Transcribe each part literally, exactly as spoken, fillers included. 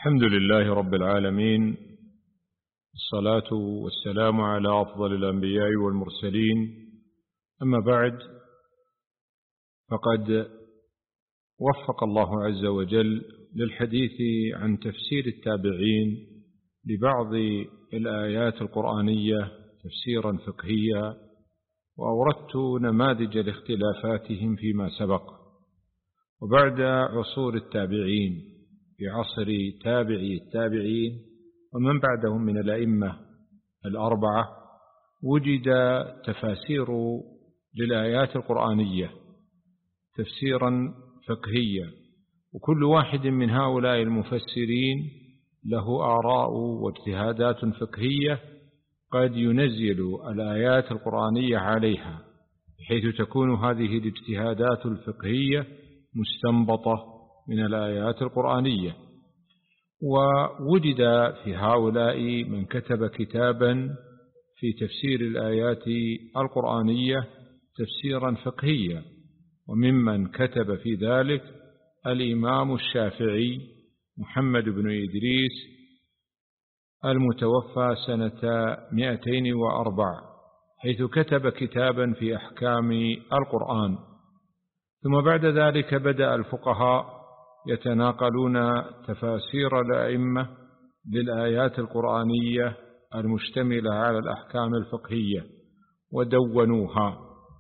الحمد لله رب العالمين، الصلاة والسلام على أفضل الأنبياء والمرسلين. أما بعد، فقد وفق الله عز وجل للحديث عن تفسير التابعين لبعض الآيات القرآنية تفسيرا فقهيا، وأوردت نماذج لاختلافاتهم فيما سبق. وبعد عصور التابعين في عصر تابعي التابعين ومن بعدهم من الأئمة الأربعة وجد تفاسير للآيات القرآنية تفسيرا فقهيا، وكل واحد من هؤلاء المفسرين له آراء واجتهادات فقهية قد ينزل الآيات القرآنية عليها، بحيث تكون هذه الاجتهادات الفقهية مستنبطة من الآيات القرآنية. ووجد في هؤلاء من كتب كتابا في تفسير الآيات القرآنية تفسيرا فقهيا، وممن كتب في ذلك الإمام الشافعي محمد بن إدريس المتوفى سنة مئتين وأربع، حيث كتب كتابا في أحكام القرآن. ثم بعد ذلك بدأ الفقهاء يتناقلون تفاسير الأئمة للآيات القرآنية المشتملة على الأحكام الفقهية ودونوها.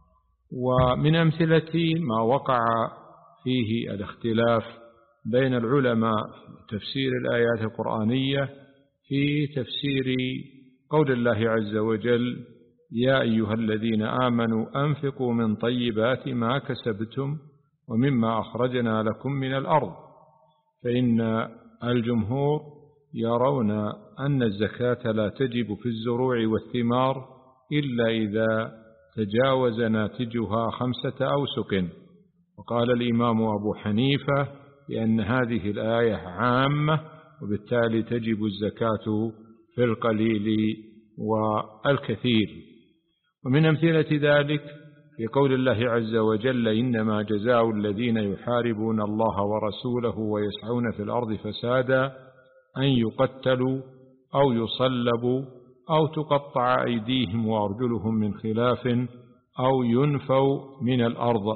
ومن أمثلة ما وقع فيه الاختلاف بين العلماء في تفسير الآيات القرآنية في تفسير قول الله عز وجل: يا أيها الذين آمنوا أنفقوا من طيبات ما كسبتم ومما أخرجنا لكم من الأرض. فإن الجمهور يرون أن الزكاة لا تجب في الزروع والثمار إلا إذا تجاوز ناتجها خمسة أوسق. وقال الإمام أبو حنيفة بأن هذه الآية عامة، وبالتالي تجب الزكاة في القليل والكثير. ومن أمثلة ذلك في قول الله عز وجل: إنما جزاء الذين يحاربون الله ورسوله ويسعون في الأرض فسادا أن يقتلوا أو يصلبوا أو تقطع أيديهم وأرجلهم من خلاف أو ينفوا من الأرض.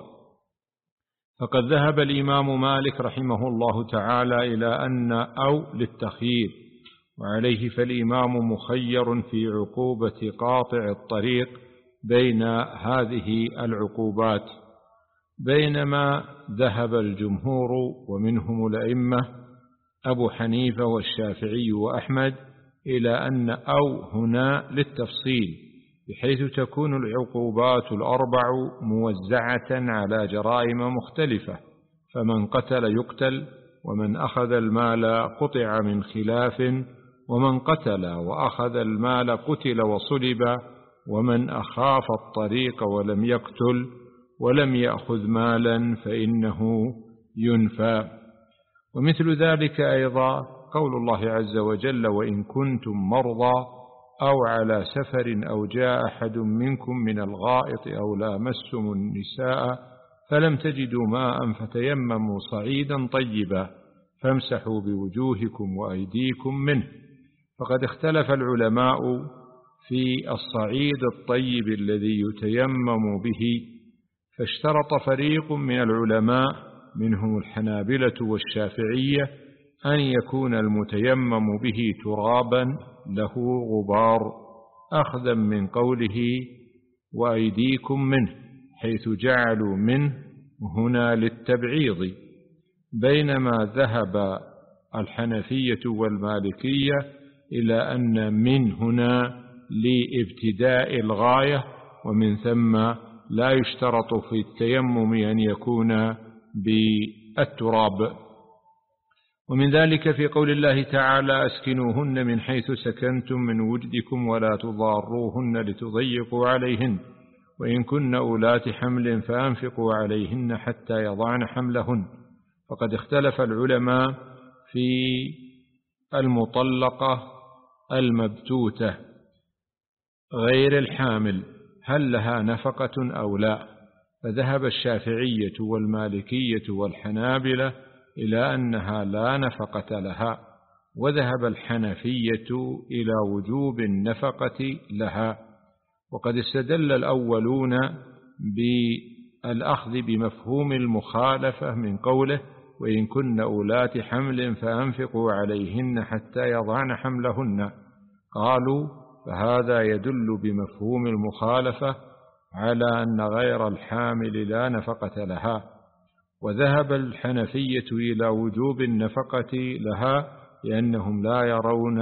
فقد ذهب الإمام مالك رحمه الله تعالى إلى أن أو للتخيير، وعليه فالإمام مخير في عقوبة قاطع الطريق بين هذه العقوبات، بينما ذهب الجمهور ومنهم الأئمة أبو حنيفة والشافعي وأحمد إلى أن أو هنا للتفصيل، بحيث تكون العقوبات الأربع موزعة على جرائم مختلفة، فمن قتل يقتل، ومن أخذ المال قطع من خلاف، ومن قتل وأخذ المال قتل وصلب، ومن أخاف الطريق ولم يقتل ولم يأخذ مالا فإنه ينفى. ومثل ذلك أيضا قول الله عز وجل: وإن كنتم مرضى أو على سفر أو جاء أحد منكم من الغائط أو لامستم النساء فلم تجدوا ماء فتيمموا صعيدا طيبا فامسحوا بوجوهكم وأيديكم منه. فقد اختلف العلماء في الصعيد الطيب الذي يتيمم به، فاشترط فريق من العلماء منهم الحنابلة والشافعية أن يكون المتيمم به ترابا له غبار، أخذا من قوله وأيديكم منه، حيث جعلوا منه هنا للتبعيض، بينما ذهب الحنفية والمالكية إلى أن من هنا لابتداء الغاية، ومن ثم لا يشترط في التيمم أن يكون بالتراب. ومن ذلك في قول الله تعالى: أسكنوهن من حيث سكنتم من وجدكم ولا تضاروهن لتضيقوا عليهن وإن كن أولات حمل فأنفقوا عليهن حتى يضعن حملهن. فقد اختلف العلماء في المطلقة المبتوتة غير الحامل هل لها نفقة أو لا، فذهب الشافعية والمالكية والحنابلة إلى أنها لا نفقة لها، وذهب الحنفية إلى وجوب النفقة لها. وقد استدل الأولون بالأخذ بمفهوم المخالفة من قوله وإن كن أولات حمل فأنفقوا عليهن حتى يضعن حملهن، قالوا فهذا يدل بمفهوم المخالفة على أن غير الحامل لا نفقة لها. وذهب الحنفية إلى وجوب النفقة لها لأنهم لا يرون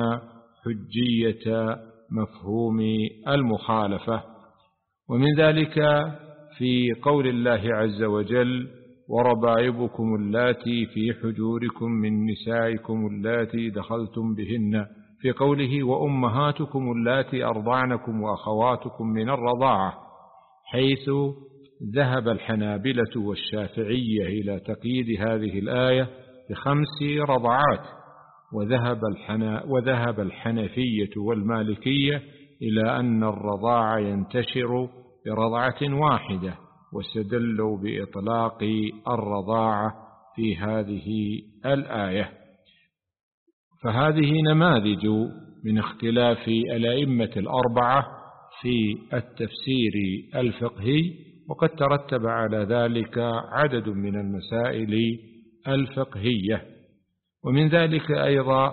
حجية مفهوم المخالفة. ومن ذلك في قول الله عز وجل وربائبكم اللاتي في حجوركم من نسائكم اللاتي دخلتم بهن، في قوله وأمهاتكم اللاتي أرضعنكم وأخواتكم من الرضاعة، حيث ذهب الحنابلة والشافعية إلى تقييد هذه الآية بخمس رضعات، وذهب, الحنا وذهب الحنفية والمالكية إلى أن الرضاع ينتشر برضعة واحدة، واستدلوا بإطلاق الرضاعة في هذه الآية. فهذه نماذج من اختلاف الأئمة الأربعة في التفسير الفقهي، وقد ترتب على ذلك عدد من المسائل الفقهية. ومن ذلك أيضا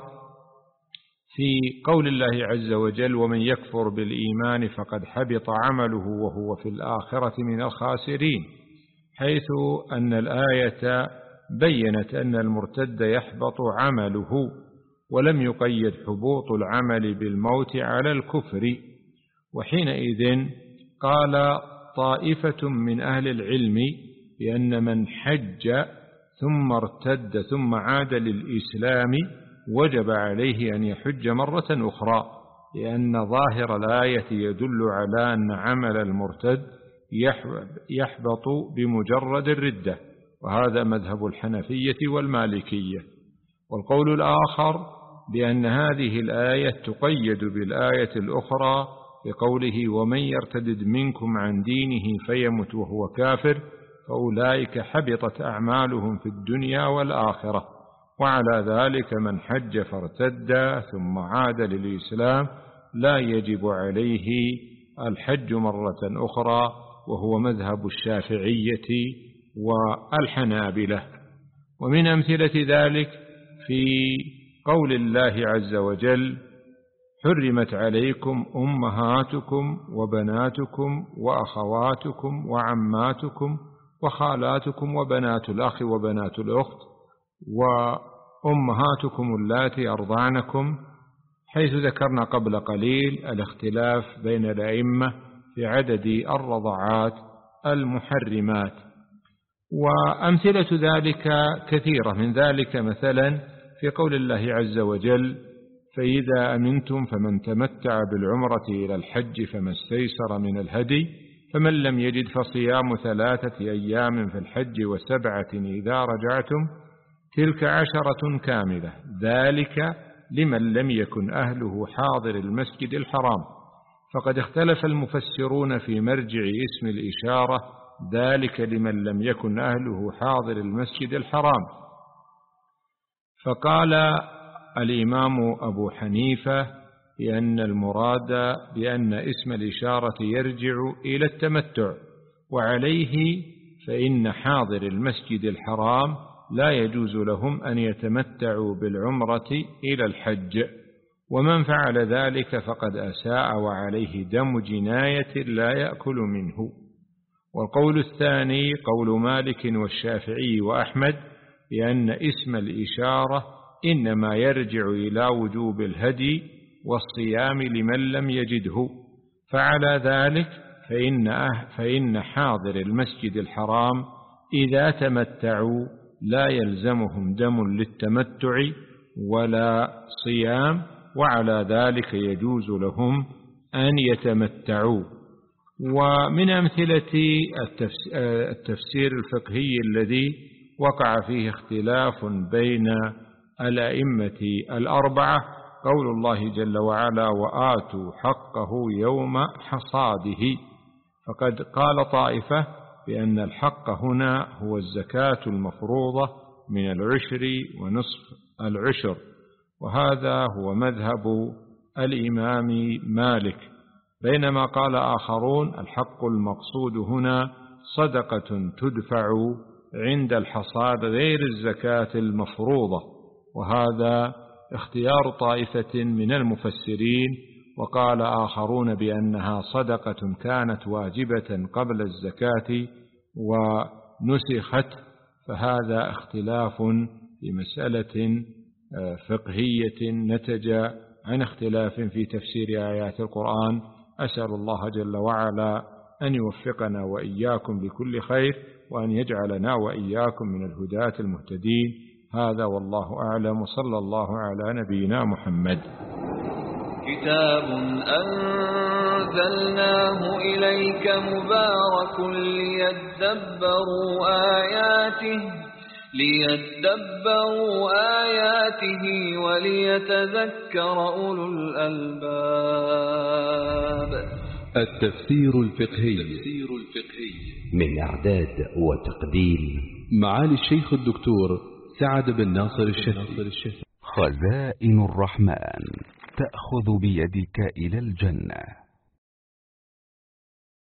في قول الله عز وجل ومن يكفر بالإيمان فقد حبط عمله وهو في الآخرة من الخاسرين، حيث أن الآية بيّنت أن المرتد يحبط عمله، ولم يقيد حبوط العمل بالموت على الكفر. وحينئذ قال طائفة من أهل العلم بأن من حج ثم ارتد ثم عاد للإسلام وجب عليه أن يحج مرة أخرى، لأن ظاهر الآية يدل على أن عمل المرتد يحبط بمجرد الردة، وهذا مذهب الحنفية والمالكية. والقول الآخر بأن هذه الآية تقيد بالآية الأخرى بقوله ومن يرتد منكم عن دينه فيمت وهو كافر فأولئك حبطت أعمالهم في الدنيا والآخرة، وعلى ذلك من حج فارتد ثم عاد للإسلام لا يجب عليه الحج مرة أخرى، وهو مذهب الشافعية والحنابلة. ومن أمثلة ذلك في قول الله عز وجل حرمت عليكم أمهاتكم وبناتكم وأخواتكم وعماتكم وخالاتكم وبنات الأخ وبنات الأخت وأمهاتكم اللاتي أرضعنكم، حيث ذكرنا قبل قليل الاختلاف بين الأئمة في عدد الرضعات المحرمات. وأمثلة ذلك كثيرة، من ذلك مثلا في قول الله عز وجل فإذا أمنتم فمن تمتع بالعمرة إلى الحج فما استيسر من الهدي فمن لم يجد فصيام ثلاثة أيام في الحج وسبعة إذا رجعتم تلك عشرة كاملة ذلك لمن لم يكن أهله حاضر المسجد الحرام. فقد اختلف المفسرون في مرجع اسم الإشارة ذلك لمن لم يكن أهله حاضر المسجد الحرام، فقال الإمام أبو حنيفة بأن المراد بأن اسم الإشارة يرجع إلى التمتع، وعليه فإن حاضر المسجد الحرام لا يجوز لهم أن يتمتعوا بالعمرة إلى الحج، ومن فعل ذلك فقد أساء وعليه دم جناية لا يأكل منه. والقول الثاني قول مالك والشافعي وأحمد بأن اسم الإشارة إنما يرجع إلى وجوب الهدي والصيام لمن لم يجده، فعلى ذلك فإن, أه فإن حاضر المسجد الحرام إذا تمتعوا لا يلزمهم دم للتمتع ولا صيام، وعلى ذلك يجوز لهم أن يتمتعوا. ومن أمثلة التفسير الفقهي الذي وقع فيه اختلاف بين الأئمة الأربعة قول الله جل وعلا وآتوا حقه يوم حصاده، فقد قال طائفة بأن الحق هنا هو الزكاة المفروضة من العشر ونصف العشر، وهذا هو مذهب الإمام مالك، بينما قال آخرون الحق المقصود هنا صدقة تدفع عند الحصاد غير الزكاة المفروضة، وهذا اختيار طائفة من المفسرين. وقال آخرون بأنها صدقة كانت واجبة قبل الزكاة ونسخت، فهذا اختلاف في مسألة فقهية نتج عن اختلاف في تفسير آيات القرآن. أسأل الله جل وعلا أن يوفقنا وإياكم لكل خير، وأن يجعلنا وإياكم من الهداة المهتدين. هذا والله أعلم، وصلى الله على نبينا محمد. كتاب أنزلناه إليك مبارك ليدبروا آياته ليدبروا آياته وليتذكر أولو الألباب. التفسير الفقهي من إعداد وتقديم معالي الشيخ الدكتور سعد بن ناصر الشافعي. خزائن الرحمن تأخذ بيدك إلى الجنة.